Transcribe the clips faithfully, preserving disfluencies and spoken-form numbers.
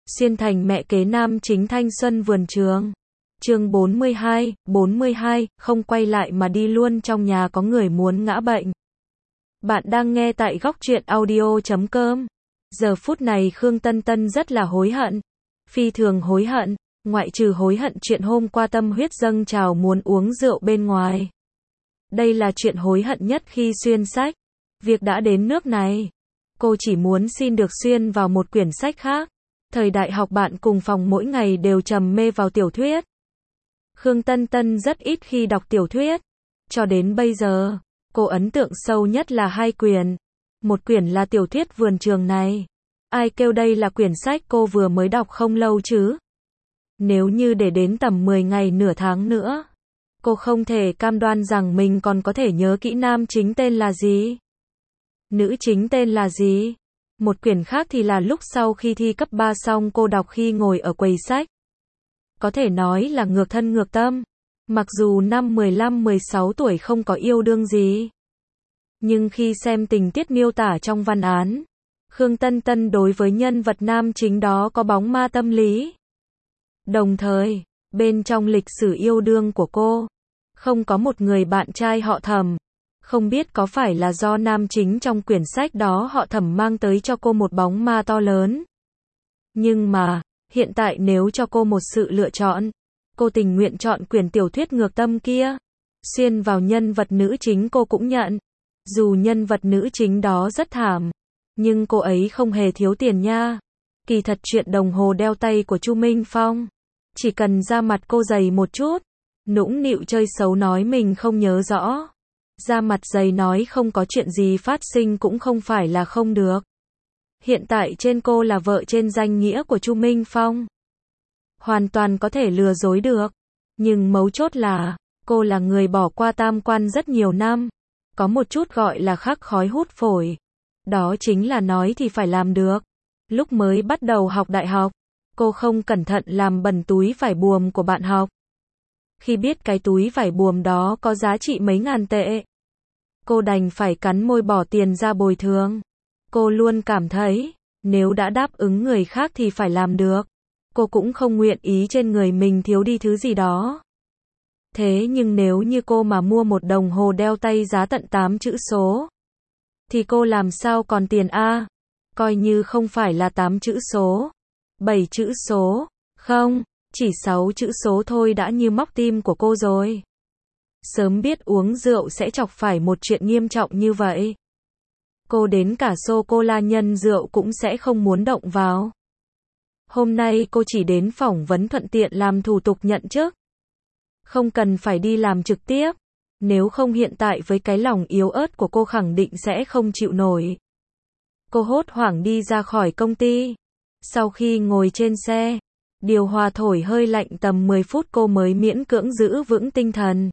Xuyên thành mẹ kế nam chính thanh xuân vườn trường. Chương bốn mươi hai, bốn mươi hai, không quay lại mà đi luôn, trong nhà có người muốn ngã bệnh. Bạn đang nghe tại góc truyện audio chấm com. Giờ phút này Khương Tân Tân rất là hối hận. Phi thường hối hận, ngoại trừ hối hận chuyện hôm qua tâm huyết dâng trào muốn uống rượu bên ngoài. Đây là chuyện hối hận nhất khi xuyên sách. Việc đã đến nước này, cô chỉ muốn xin được xuyên vào một quyển sách khác. Thời đại học bạn cùng phòng mỗi ngày đều trầm mê vào tiểu thuyết. Khương Tân Tân rất ít khi đọc tiểu thuyết. Cho đến bây giờ, cô ấn tượng sâu nhất là hai quyển. Một quyển là tiểu thuyết vườn trường này. Ai kêu đây là quyển sách cô vừa mới đọc không lâu chứ? Nếu như để đến tầm mười ngày nửa tháng nữa, cô không thể cam đoan rằng mình còn có thể nhớ kỹ nam chính tên là gì, nữ chính tên là gì. Một quyển khác thì là lúc sau khi thi cấp ba xong cô đọc khi ngồi ở quầy sách. Có thể nói là ngược thân ngược tâm. Mặc dù năm mười lăm mười sáu tuổi không có yêu đương gì, nhưng khi xem tình tiết miêu tả trong văn án, Khương Tân Tân đối với nhân vật nam chính đó có bóng ma tâm lý. Đồng thời, bên trong lịch sử yêu đương của cô, không có một người bạn trai họ Thẩm. Không biết có phải là do nam chính trong quyển sách đó họ Thẩm mang tới cho cô một bóng ma to lớn. Nhưng mà, hiện tại nếu cho cô một sự lựa chọn, cô tình nguyện chọn quyển tiểu thuyết ngược tâm kia. Xuyên vào nhân vật nữ chính cô cũng nhận. Dù nhân vật nữ chính đó rất thảm, nhưng cô ấy không hề thiếu tiền nha. Kỳ thật chuyện đồng hồ đeo tay của Chu Minh Phong, chỉ cần da mặt cô dày một chút, nũng nịu chơi xấu nói mình không nhớ rõ, da mặt dày nói không có chuyện gì phát sinh cũng không phải là không được. Hiện tại trên cô là vợ trên danh nghĩa của Chu Minh Phong, hoàn toàn có thể lừa dối được. Nhưng mấu chốt là, cô là người bỏ qua tam quan rất nhiều năm, có một chút gọi là khắc khói hút phổi. Đó chính là nói thì phải làm được. Lúc mới bắt đầu học đại học, cô không cẩn thận làm bẩn túi vải buồm của bạn học. Khi biết cái túi vải buồm đó có giá trị mấy ngàn tệ, cô đành phải cắn môi bỏ tiền ra bồi thường. Cô luôn cảm thấy, nếu đã đáp ứng người khác thì phải làm được. Cô cũng không nguyện ý trên người mình thiếu đi thứ gì đó. Thế nhưng nếu như cô mà mua một đồng hồ đeo tay giá tận tám chữ số, thì cô làm sao còn tiền a? Coi như không phải là tám chữ số, bảy chữ số, không, chỉ sáu chữ số thôi đã như móc tim của cô rồi. Sớm biết uống rượu sẽ chọc phải một chuyện nghiêm trọng như vậy, cô đến cả sô-cô-la nhân rượu cũng sẽ không muốn động vào. Hôm nay cô chỉ đến phỏng vấn thuận tiện làm thủ tục nhận chức, không cần phải đi làm trực tiếp. Nếu không hiện tại với cái lòng yếu ớt của cô khẳng định sẽ không chịu nổi. Cô hốt hoảng đi ra khỏi công ty. Sau khi ngồi trên xe, điều hòa thổi hơi lạnh tầm mười phút cô mới miễn cưỡng giữ vững tinh thần.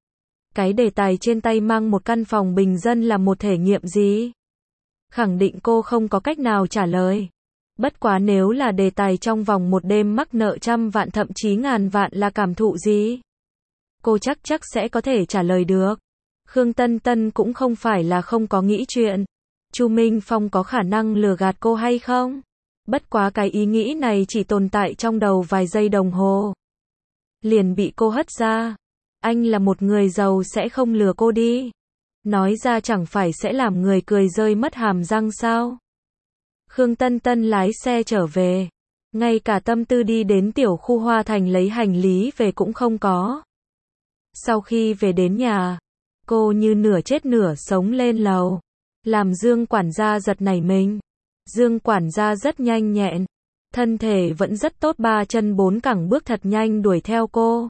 Cái đề tài trên tay mang một căn phòng bình dân là một thể nghiệm gì? Khẳng định cô không có cách nào trả lời. Bất quá nếu là đề tài trong vòng một đêm mắc nợ trăm vạn thậm chí ngàn vạn là cảm thụ gì? Cô chắc chắc sẽ có thể trả lời được. Khương Tân Tân cũng không phải là không có nghĩ chuyện. Chu Minh Phong có khả năng lừa gạt cô hay không? Bất quá cái ý nghĩ này chỉ tồn tại trong đầu vài giây đồng hồ, liền bị cô hất ra. Anh là một người giàu sẽ không lừa cô đi. Nói ra chẳng phải sẽ làm người cười rơi mất hàm răng sao? Khương Tân Tân lái xe trở về. Ngay cả tâm tư đi đến tiểu khu Hoa Thành lấy hành lý về cũng không có. Sau khi về đến nhà, cô như nửa chết nửa sống lên lầu, làm Dương quản gia giật nảy mình. Dương quản gia rất nhanh nhẹn, thân thể vẫn rất tốt, ba chân bốn cẳng bước thật nhanh đuổi theo cô.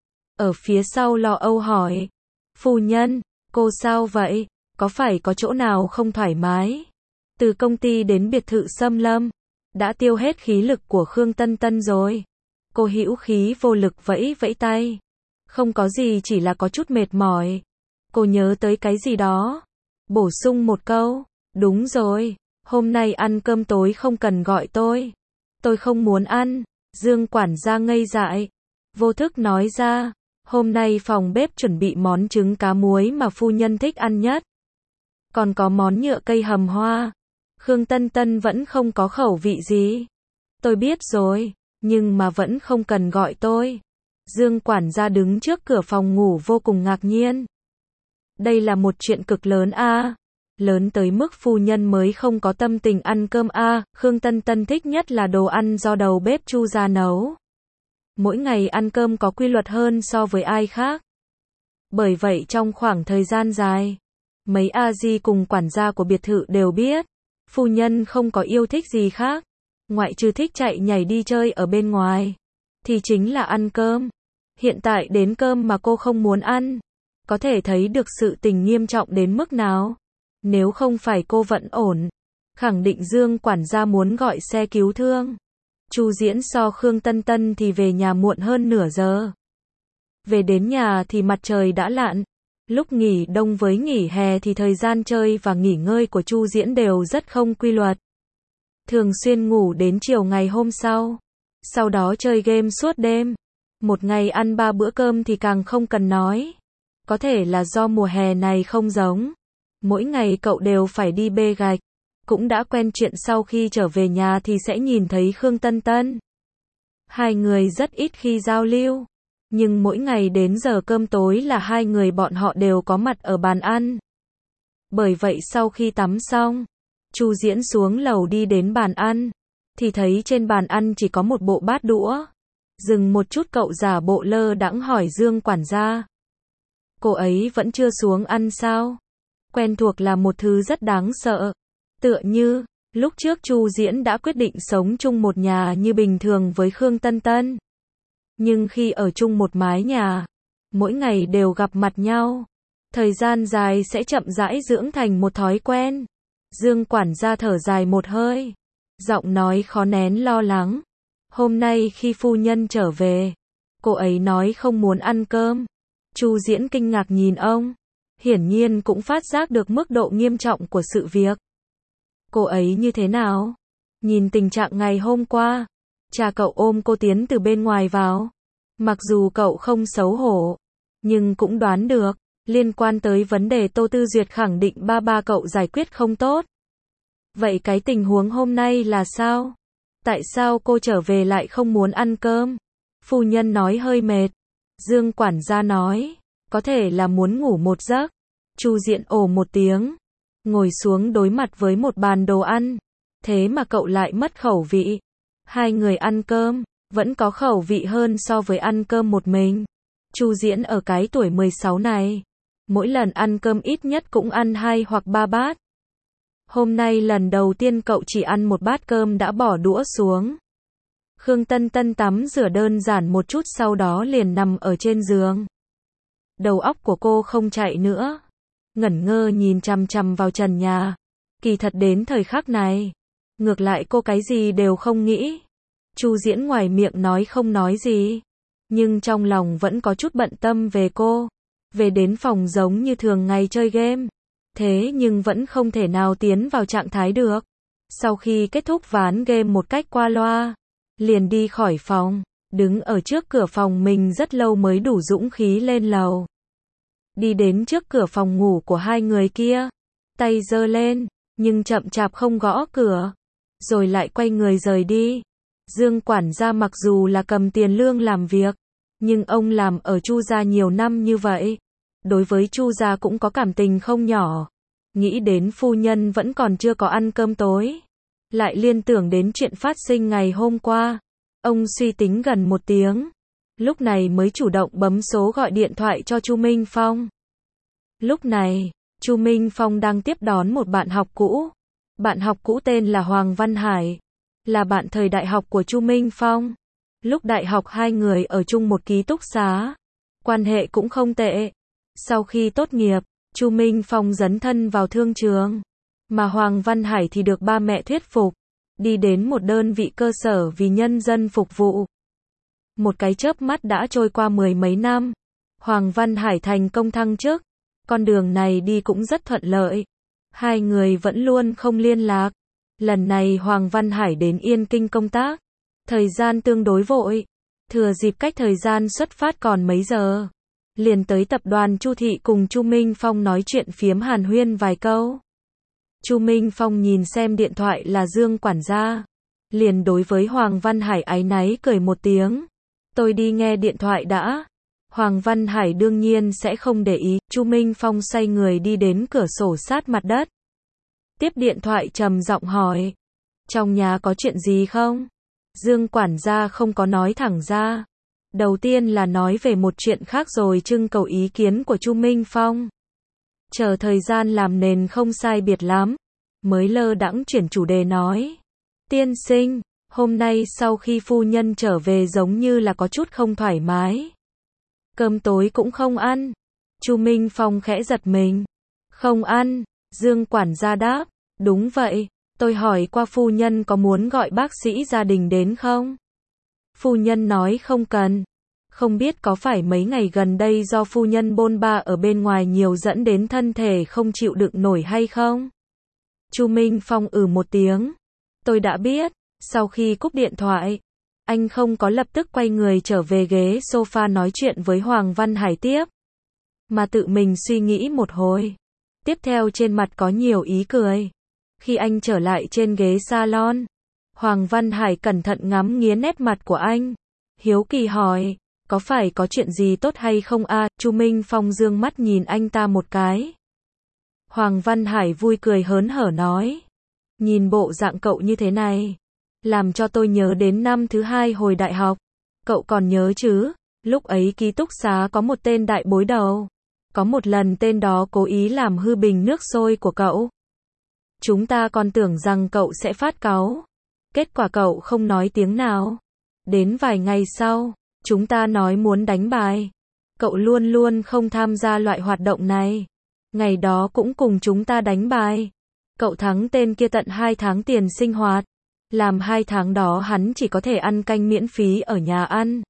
Ở phía sau lo âu hỏi, phu nhân, cô sao vậy? Có phải có chỗ nào không thoải mái? Từ công ty đến biệt thự Sâm Lâm, đã tiêu hết khí lực của Khương Tân Tân rồi. Cô hữu khí vô lực vẫy vẫy tay. Không có gì, chỉ là có chút mệt mỏi. Cô nhớ tới cái gì đó, bổ sung một câu, đúng rồi, hôm nay ăn cơm tối không cần gọi tôi. Tôi không muốn ăn. Dương quản gia ngây dại, vô thức nói ra, hôm nay phòng bếp chuẩn bị món trứng cá muối mà phu nhân thích ăn nhất. Còn có món nhựa cây hầm hoa. Khương Tân Tân vẫn không có khẩu vị gì. Tôi biết rồi, nhưng mà vẫn không cần gọi tôi. Dương quản gia đứng trước cửa phòng ngủ vô cùng ngạc nhiên. Đây là một chuyện cực lớn a. Lớn tới mức phu nhân mới không có tâm tình ăn cơm a. Khương Tân Tân thích nhất là đồ ăn do đầu bếp Chu gia nấu. Mỗi ngày ăn cơm có quy luật hơn so với ai khác. Bởi vậy trong khoảng thời gian dài, mấy a di cùng quản gia của biệt thự đều biết, phu nhân không có yêu thích gì khác, ngoại trừ thích chạy nhảy đi chơi ở bên ngoài, thì chính là ăn cơm. Hiện tại đến cơm mà cô không muốn ăn, có thể thấy được sự tình nghiêm trọng đến mức nào. Nếu không phải cô vẫn ổn, khẳng định Dương quản gia muốn gọi xe cứu thương. Chu Diễn so Khương Tân Tân thì về nhà muộn hơn nửa giờ. Về đến nhà thì mặt trời đã lặn. Lúc nghỉ đông với nghỉ hè thì thời gian chơi và nghỉ ngơi của Chu Diễn đều rất không quy luật. Thường xuyên ngủ đến chiều ngày hôm sau. Sau đó chơi game suốt đêm. Một ngày ăn ba bữa cơm thì càng không cần nói. Có thể là do mùa hè này không giống. Mỗi ngày cậu đều phải đi bê gạch. Cũng đã quen chuyện sau khi trở về nhà thì sẽ nhìn thấy Khương Tân Tân. Hai người rất ít khi giao lưu. Nhưng mỗi ngày đến giờ cơm tối là hai người bọn họ đều có mặt ở bàn ăn. Bởi vậy sau khi tắm xong, Chu Diễn xuống lầu đi đến bàn ăn, thì thấy trên bàn ăn chỉ có một bộ bát đũa. Dừng một chút cậu giả bộ lơ đãng hỏi Dương quản gia. Cô ấy vẫn chưa xuống ăn sao? Quen thuộc là một thứ rất đáng sợ. Tựa như, lúc trước Chu Diễn đã quyết định sống chung một nhà như bình thường với Khương Tân Tân. Nhưng khi ở chung một mái nhà, mỗi ngày đều gặp mặt nhau, thời gian dài sẽ chậm rãi dưỡng thành một thói quen. Dương quản gia thở dài một hơi, giọng nói khó nén lo lắng. Hôm nay khi phu nhân trở về, cô ấy nói không muốn ăn cơm. Chu Diễn kinh ngạc nhìn ông, hiển nhiên cũng phát giác được mức độ nghiêm trọng của sự việc. Cô ấy như thế nào? Nhìn tình trạng ngày hôm qua, cha cậu ôm cô tiến từ bên ngoài vào. Mặc dù cậu không xấu hổ, nhưng cũng đoán được, liên quan tới vấn đề Tô Tư Duyệt khẳng định ba ba cậu giải quyết không tốt. Vậy cái tình huống hôm nay là sao? Tại sao cô trở về lại không muốn ăn cơm? Phu nhân nói hơi mệt. Dương quản gia nói, có thể là muốn ngủ một giấc. Chu Diễn ồ một tiếng, ngồi xuống đối mặt với một bàn đồ ăn. Thế mà cậu lại mất khẩu vị. Hai người ăn cơm, vẫn có khẩu vị hơn so với ăn cơm một mình. Chu Diễn ở cái tuổi mười sáu này, mỗi lần ăn cơm ít nhất cũng ăn hai hoặc ba bát. Hôm nay lần đầu tiên cậu chỉ ăn một bát cơm đã bỏ đũa xuống. Khương Tân Tân tắm rửa đơn giản một chút sau đó liền nằm ở trên giường. Đầu óc của cô không chạy nữa. Ngẩn ngơ nhìn chằm chằm vào trần nhà. Kỳ thật đến thời khắc này, ngược lại cô cái gì đều không nghĩ. Chu Diễn ngoài miệng nói không nói gì, nhưng trong lòng vẫn có chút bận tâm về cô. Về đến phòng giống như thường ngày chơi game, thế nhưng vẫn không thể nào tiến vào trạng thái được. Sau khi kết thúc ván game một cách qua loa, liền đi khỏi phòng, đứng ở trước cửa phòng mình rất lâu mới đủ dũng khí lên lầu. Đi đến trước cửa phòng ngủ của hai người kia, tay giơ lên, nhưng chậm chạp không gõ cửa, rồi lại quay người rời đi. Dương quản gia mặc dù là cầm tiền lương làm việc, nhưng ông làm ở Chu gia nhiều năm như vậy, đối với Chu gia cũng có cảm tình không nhỏ. Nghĩ đến phu nhân vẫn còn chưa có ăn cơm tối, lại liên tưởng đến chuyện phát sinh ngày hôm qua. Ông suy tính gần một tiếng, lúc này mới chủ động bấm số gọi điện thoại cho Chu Minh Phong. Lúc này, Chu Minh Phong đang tiếp đón một bạn học cũ. Bạn học cũ tên là Hoàng Văn Hải, là bạn thời đại học của Chu Minh Phong. Lúc đại học hai người ở chung một ký túc xá, quan hệ cũng không tệ. Sau khi tốt nghiệp, Chu Minh Phong dấn thân vào thương trường, mà Hoàng Văn Hải thì được ba mẹ thuyết phục, đi đến một đơn vị cơ sở vì nhân dân phục vụ. Một cái chớp mắt đã trôi qua mười mấy năm, Hoàng Văn Hải thành công thăng chức, con đường này đi cũng rất thuận lợi. Hai người vẫn luôn không liên lạc. Lần này Hoàng Văn Hải đến Yên Kinh công tác, thời gian tương đối vội, thừa dịp cách thời gian xuất phát còn mấy giờ, liền tới tập đoàn Chu Thị cùng Chu Minh Phong nói chuyện phiếm hàn huyên vài câu. Chu Minh Phong nhìn xem điện thoại là Dương quản gia, liền đối với Hoàng Văn Hải áy náy cười một tiếng. Tôi đi nghe điện thoại đã. Hoàng Văn Hải đương nhiên sẽ không để ý, Chu Minh Phong xoay người đi đến cửa sổ sát mặt đất. Tiếp điện thoại trầm giọng hỏi. Trong nhà có chuyện gì không? Dương quản gia không có nói thẳng ra. Đầu tiên là nói về một chuyện khác rồi trưng cầu ý kiến của Chu Minh Phong. Chờ thời gian làm nền không sai biệt lắm, mới lơ đãng chuyển chủ đề nói. Tiên sinh, hôm nay sau khi phu nhân trở về giống như là có chút không thoải mái. Cơm tối cũng không ăn. Chu Minh Phong khẽ giật mình. Không ăn, Dương quản gia đáp. Đúng vậy, tôi hỏi qua phu nhân có muốn gọi bác sĩ gia đình đến không? Phu nhân nói không cần. Không biết có phải mấy ngày gần đây do phu nhân bôn ba ở bên ngoài nhiều dẫn đến thân thể không chịu đựng nổi hay không? Chu Minh Phong ừ một tiếng. Tôi đã biết. Sau khi cúp điện thoại, anh không có lập tức quay người trở về ghế sofa nói chuyện với Hoàng Văn Hải tiếp, mà tự mình suy nghĩ một hồi. Tiếp theo trên mặt có nhiều ý cười. Khi anh trở lại trên ghế salon, Hoàng Văn Hải cẩn thận ngắm nghía nét mặt của anh. Hiếu kỳ hỏi, có phải có chuyện gì tốt hay không a? À? Chu Minh Phong dương mắt nhìn anh ta một cái. Hoàng Văn Hải vui cười hớn hở nói, nhìn bộ dạng cậu như thế này, làm cho tôi nhớ đến năm thứ hai hồi đại học. Cậu còn nhớ chứ? Lúc ấy ký túc xá có một tên đại bối đầu. Có một lần tên đó cố ý làm hư bình nước sôi của cậu. Chúng ta còn tưởng rằng cậu sẽ phát cáu. Kết quả cậu không nói tiếng nào. Đến vài ngày sau, chúng ta nói muốn đánh bài. Cậu luôn luôn không tham gia loại hoạt động này. Ngày đó cũng cùng chúng ta đánh bài. Cậu thắng tên kia tận hai tháng tiền sinh hoạt. Làm hai tháng đó hắn chỉ có thể ăn canh miễn phí ở nhà ăn.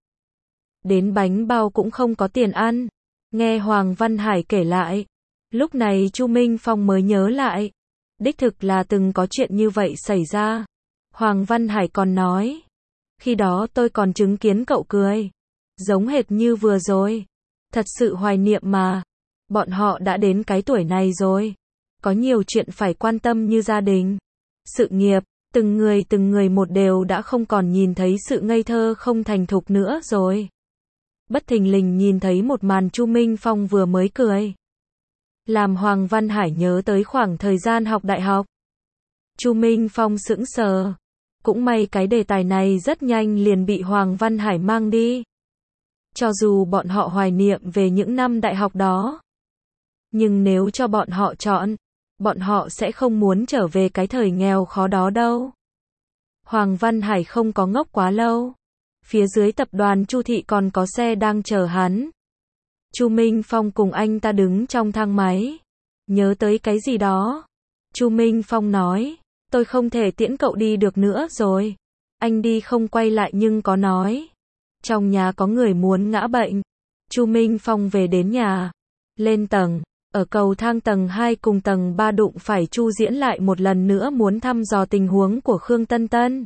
Đến bánh bao cũng không có tiền ăn. Nghe Hoàng Văn Hải kể lại, lúc này Chu Minh Phong mới nhớ lại. Đích thực là từng có chuyện như vậy xảy ra. Hoàng Văn Hải còn nói, khi đó tôi còn chứng kiến cậu cười. Giống hệt như vừa rồi. Thật sự hoài niệm mà. Bọn họ đã đến cái tuổi này rồi. Có nhiều chuyện phải quan tâm như gia đình, sự nghiệp. Từng người từng người một đều đã không còn nhìn thấy sự ngây thơ không thành thục nữa rồi. Bất thình lình nhìn thấy một màn Chu Minh Phong vừa mới cười, làm Hoàng Văn Hải nhớ tới khoảng thời gian học đại học. Chu Minh Phong sững sờ. Cũng may cái đề tài này rất nhanh liền bị Hoàng Văn Hải mang đi. Cho dù bọn họ hoài niệm về những năm đại học đó, nhưng nếu cho bọn họ chọn, bọn họ sẽ không muốn trở về cái thời nghèo khó đó đâu. Hoàng Văn Hải không có ngốc quá lâu. Phía dưới tập đoàn Chu Thị còn có xe đang chờ hắn. Chu Minh Phong cùng anh ta đứng trong thang máy. Nhớ tới cái gì đó. Chu Minh Phong nói, tôi không thể tiễn cậu đi được nữa rồi. Anh đi không quay lại nhưng có nói. Trong nhà có người muốn ngã bệnh. Chu Minh Phong về đến nhà. Lên tầng. Ở cầu thang tầng hai cùng tầng ba đụng phải Chu Diễn lại một lần nữa muốn thăm dò tình huống của Khương Tân Tân.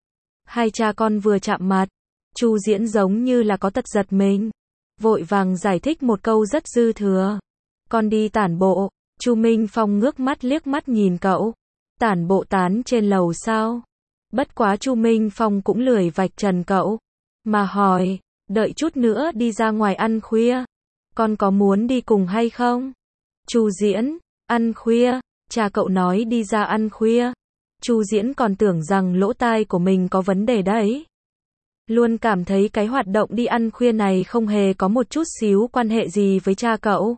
Hai cha con vừa chạm mặt, Chu Diễn giống như là có tật giật mình, vội vàng giải thích một câu rất dư thừa. Con đi tản bộ. Chu Minh Phong ngước mắt liếc mắt nhìn cậu. Tản bộ tán trên lầu sao? Bất quá Chu Minh Phong cũng lười vạch trần cậu, mà hỏi, đợi chút nữa đi ra ngoài ăn khuya. Con có muốn đi cùng hay không? Chu Diễn, ăn khuya, cha cậu nói đi ra ăn khuya. Chu Diễn còn tưởng rằng lỗ tai của mình có vấn đề đấy. Luôn cảm thấy cái hoạt động đi ăn khuya này không hề có một chút xíu quan hệ gì với cha cậu.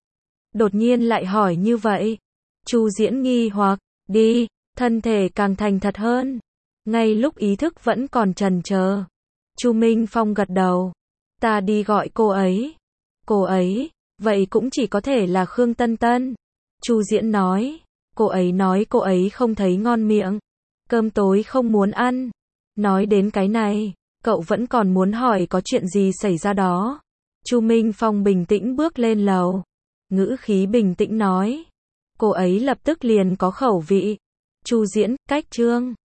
Đột nhiên lại hỏi như vậy. Chu Diễn nghi hoặc, đi, thân thể càng thành thật hơn. Ngay lúc ý thức vẫn còn chần chờ, Chu Minh Phong gật đầu. Ta đi gọi cô ấy. Cô ấy, vậy cũng chỉ có thể là Khương Tân Tân. Chu Diễn nói, cô ấy nói cô ấy không thấy ngon miệng, cơm tối không muốn ăn. Nói đến cái này, cậu vẫn còn muốn hỏi có chuyện gì xảy ra đó. Chu Minh Phong bình tĩnh bước lên lầu, ngữ khí bình tĩnh nói, cô ấy lập tức liền có khẩu vị. Chu Diễn, cách chương